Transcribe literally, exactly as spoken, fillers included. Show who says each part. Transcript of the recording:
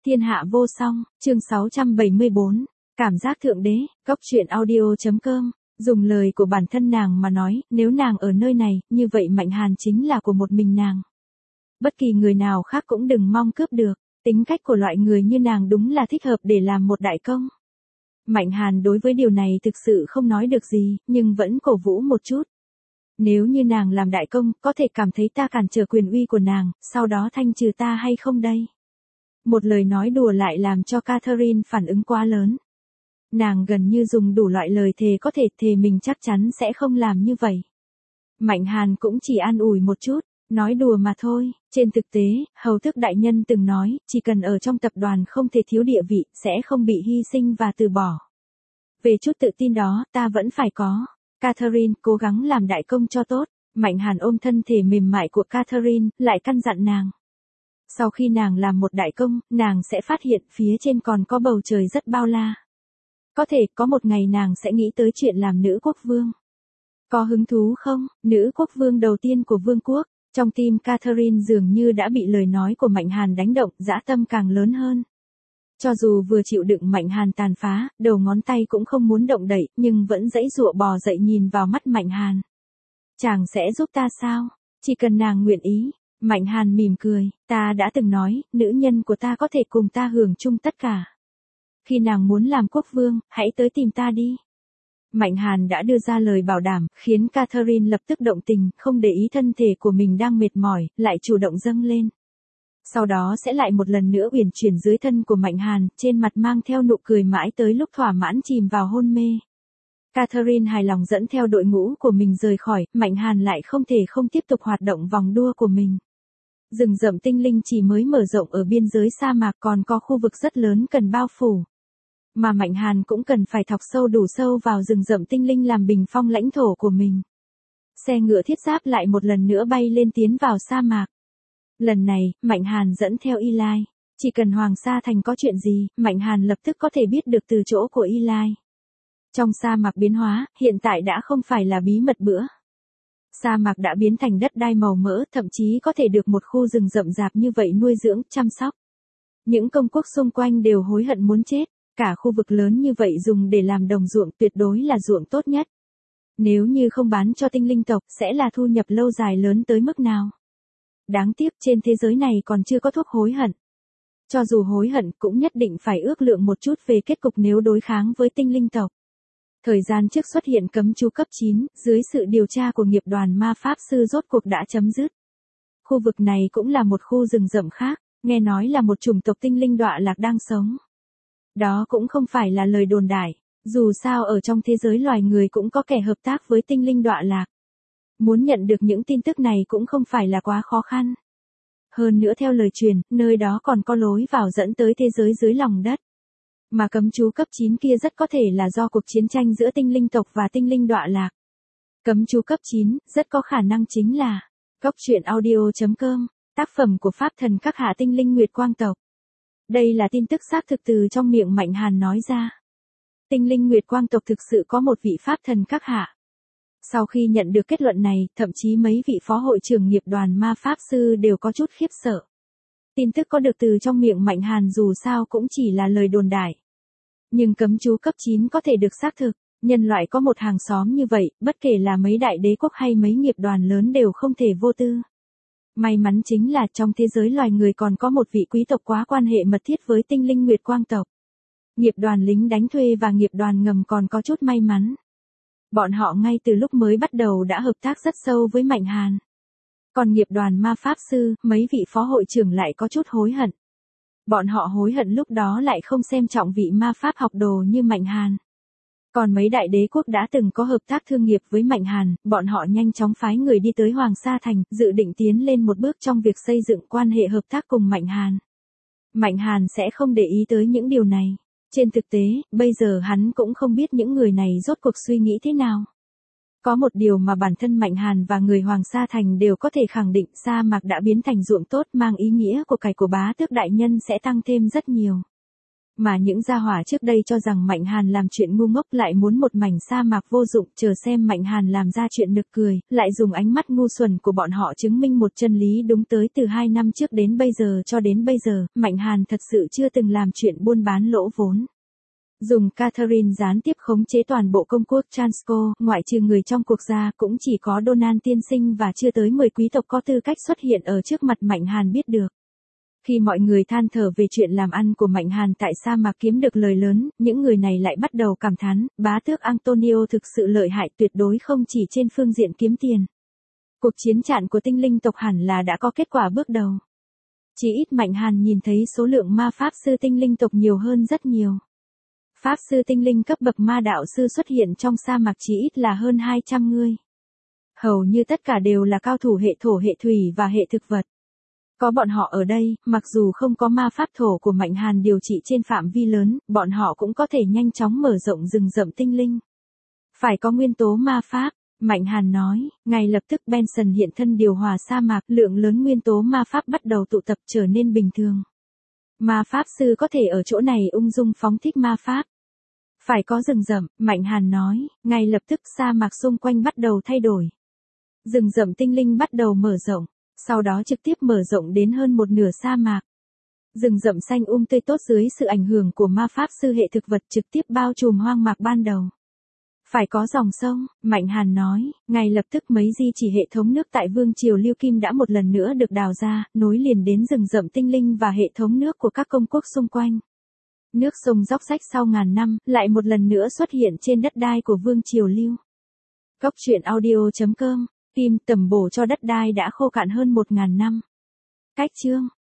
Speaker 1: Thiên hạ vô song, chương sáu trăm bảy mươi bốn, cảm giác thượng đế, góc truyện audio.com, dùng lời của bản thân nàng mà nói, nếu nàng ở nơi này, như vậy Mạnh Hàn chính là của một mình nàng. Bất kỳ người nào khác cũng đừng mong cướp được, tính cách của loại người như nàng đúng là thích hợp để làm một đại công. Mạnh Hàn đối với điều này thực sự không nói được gì, nhưng vẫn cổ vũ một chút. Nếu như nàng làm đại công, có thể cảm thấy ta cản trở quyền uy của nàng, sau đó thanh trừ ta hay không đây? Một lời nói đùa lại làm cho Catherine phản ứng quá lớn. Nàng gần như dùng đủ loại lời thề có thể thề mình chắc chắn sẽ không làm như vậy. Mạnh Hàn cũng chỉ an ủi một chút, nói đùa mà thôi, trên thực tế, Hầu Tước đại nhân từng nói, chỉ cần ở trong tập đoàn không thể thiếu địa vị, sẽ không bị hy sinh và từ bỏ. Về chút tự tin đó, ta vẫn phải có. Catherine cố gắng làm đại công cho tốt, Mạnh Hàn ôm thân thể mềm mại của Catherine, lại căn dặn nàng. Sau khi nàng làm một đại công, nàng sẽ phát hiện phía trên còn có bầu trời rất bao la. Có thể có một ngày nàng sẽ nghĩ tới chuyện làm nữ quốc vương. Có hứng thú không, nữ quốc vương đầu tiên của vương quốc? Trong tim Catherine dường như đã bị lời nói của Mạnh Hàn đánh động, dã tâm càng lớn hơn. Cho dù vừa chịu đựng Mạnh Hàn tàn phá, đầu ngón tay cũng không muốn động đậy, nhưng vẫn dãy dụa bò dậy nhìn vào mắt Mạnh Hàn. Chàng sẽ giúp ta sao? Chỉ cần nàng nguyện ý. Mạnh Hàn mỉm cười, ta đã từng nói, nữ nhân của ta có thể cùng ta hưởng chung tất cả. Khi nàng muốn làm quốc vương, hãy tới tìm ta đi. Mạnh Hàn đã đưa ra lời bảo đảm, khiến Catherine lập tức động tình, không để ý thân thể của mình đang mệt mỏi, lại chủ động dâng lên. Sau đó sẽ lại một lần nữa uyển chuyển dưới thân của Mạnh Hàn, trên mặt mang theo nụ cười mãi tới lúc thỏa mãn chìm vào hôn mê. Catherine hài lòng dẫn theo đội ngũ của mình rời khỏi, Mạnh Hàn lại không thể không tiếp tục hoạt động vòng đua của mình. Rừng rậm tinh linh chỉ mới mở rộng ở biên giới sa mạc, còn có khu vực rất lớn cần bao phủ. Mà Mạnh Hàn cũng cần phải thọc sâu đủ sâu vào rừng rậm tinh linh làm bình phong lãnh thổ của mình. Xe ngựa thiết giáp lại một lần nữa bay lên tiến vào sa mạc. Lần này, Mạnh Hàn dẫn theo Eli. Chỉ cần Hoàng Sa Thành có chuyện gì, Mạnh Hàn lập tức có thể biết được từ chỗ của Eli. Trong sa mạc biến hóa, hiện tại đã không phải là bí mật bữa. Sa mạc đã biến thành đất đai màu mỡ, thậm chí có thể được một khu rừng rậm rạp như vậy nuôi dưỡng, chăm sóc. Những công quốc xung quanh đều hối hận muốn chết, cả khu vực lớn như vậy dùng để làm đồng ruộng tuyệt đối là ruộng tốt nhất. Nếu như không bán cho tinh linh tộc, sẽ là thu nhập lâu dài lớn tới mức nào? Đáng tiếc trên thế giới này còn chưa có thuốc hối hận. Cho dù hối hận cũng nhất định phải ước lượng một chút về kết cục nếu đối kháng với tinh linh tộc. Thời gian trước xuất hiện cấm chú cấp chín, dưới sự điều tra của nghiệp đoàn ma pháp sư rốt cuộc đã chấm dứt. Khu vực này cũng là một khu rừng rậm khác, nghe nói là một chủng tộc tinh linh đọa lạc đang sống. Đó cũng không phải là lời đồn đại, dù sao ở trong thế giới loài người cũng có kẻ hợp tác với tinh linh đọa lạc. Muốn nhận được những tin tức này cũng không phải là quá khó khăn. Hơn nữa theo lời truyền, nơi đó còn có lối vào dẫn tới thế giới dưới lòng đất. Mà cấm chú cấp chín kia rất có thể là do cuộc chiến tranh giữa tinh linh tộc và tinh linh đọa lạc. Cấm chú cấp chín, rất có khả năng chính là góc truyện audio.com, tác phẩm của Pháp thần các hạ tinh linh Nguyệt Quang tộc. Đây là tin tức xác thực từ trong miệng Mạnh Hàn nói ra. Tinh linh Nguyệt Quang tộc thực sự có một vị Pháp thần các hạ. Sau khi nhận được kết luận này, thậm chí mấy vị phó hội trưởng nghiệp đoàn ma pháp sư đều có chút khiếp sợ. Tin tức có được từ trong miệng Mạnh Hàn dù sao cũng chỉ là lời đồn đại. Nhưng cấm chú cấp chín có thể được xác thực, nhân loại có một hàng xóm như vậy, bất kể là mấy đại đế quốc hay mấy nghiệp đoàn lớn đều không thể vô tư. May mắn chính là trong thế giới loài người còn có một vị quý tộc quá quan hệ mật thiết với tinh linh Nguyệt Quang tộc. Nghiệp đoàn lính đánh thuê và nghiệp đoàn ngầm còn có chút may mắn. Bọn họ ngay từ lúc mới bắt đầu đã hợp tác rất sâu với Mạnh Hàn. Còn nghiệp đoàn ma pháp sư, mấy vị phó hội trưởng lại có chút hối hận. Bọn họ hối hận lúc đó lại không xem trọng vị ma pháp học đồ như Mạnh Hàn. Còn mấy đại đế quốc đã từng có hợp tác thương nghiệp với Mạnh Hàn, bọn họ nhanh chóng phái người đi tới Hoàng Sa Thành, dự định tiến lên một bước trong việc xây dựng quan hệ hợp tác cùng Mạnh Hàn. Mạnh Hàn sẽ không để ý tới những điều này. Trên thực tế, bây giờ hắn cũng không biết những người này rốt cuộc suy nghĩ thế nào. Có một điều mà bản thân Mạnh Hàn và người Hoàng Sa Thành đều có thể khẳng định, sa mạc đã biến thành ruộng tốt, mang ý nghĩa của cải của bá tước đại nhân sẽ tăng thêm rất nhiều. Mà những gia hỏa trước đây cho rằng Mạnh Hàn làm chuyện ngu ngốc lại muốn một mảnh sa mạc vô dụng chờ xem Mạnh Hàn làm ra chuyện nực cười, lại dùng ánh mắt ngu xuẩn của bọn họ chứng minh một chân lý đúng tới từ hai năm trước đến bây giờ cho đến bây giờ, Mạnh Hàn thật sự chưa từng làm chuyện buôn bán lỗ vốn. Dùng Catherine gián tiếp khống chế toàn bộ công quốc Transco, ngoại trừ người trong cuộc ra cũng chỉ có Donald tiên sinh và chưa tới mười quý tộc có tư cách xuất hiện ở trước mặt Mạnh Hàn biết được. Khi mọi người than thở về chuyện làm ăn của Mạnh Hàn tại sa mạc kiếm được lời lớn, những người này lại bắt đầu cảm thán, bá tước Antonio thực sự lợi hại tuyệt đối không chỉ trên phương diện kiếm tiền. Cuộc chiến trận của tinh linh tộc hẳn là đã có kết quả bước đầu. Chỉ ít Mạnh Hàn nhìn thấy số lượng ma pháp sư tinh linh tộc nhiều hơn rất nhiều. Pháp sư tinh linh cấp bậc ma đạo sư xuất hiện trong sa mạc chỉ ít là hơn hai trăm người. Hầu như tất cả đều là cao thủ hệ thổ hệ thủy và hệ thực vật. Có bọn họ ở đây, mặc dù không có ma pháp thổ của Mạnh Hàn điều trị trên phạm vi lớn, bọn họ cũng có thể nhanh chóng mở rộng rừng rậm tinh linh. Phải có nguyên tố ma pháp, Mạnh Hàn nói, ngay lập tức Benson hiện thân điều hòa sa mạc, lượng lớn nguyên tố ma pháp bắt đầu tụ tập trở nên bình thường. Ma pháp sư có thể ở chỗ này ung dung phóng thích ma pháp. Phải có rừng rậm, Mạnh Hàn nói, ngay lập tức sa mạc xung quanh bắt đầu thay đổi. Rừng rậm tinh linh bắt đầu mở rộng, sau đó trực tiếp mở rộng đến hơn một nửa sa mạc. Rừng rậm xanh um tươi tốt dưới sự ảnh hưởng của ma pháp sư hệ thực vật trực tiếp bao trùm hoang mạc ban đầu. Phải có dòng sông, Mạnh Hàn nói, ngay lập tức mấy di chỉ hệ thống nước tại Vương triều Lưu Kim đã một lần nữa được đào ra, nối liền đến rừng rậm tinh linh và hệ thống nước của các công quốc xung quanh. Nước sông róc rách sau ngàn năm, lại một lần nữa xuất hiện trên đất đai của Vương triều Lưu. Cốc truyện audio chấm com, Kim tầm bổ cho đất đai đã khô cạn hơn một ngàn năm. Cách chương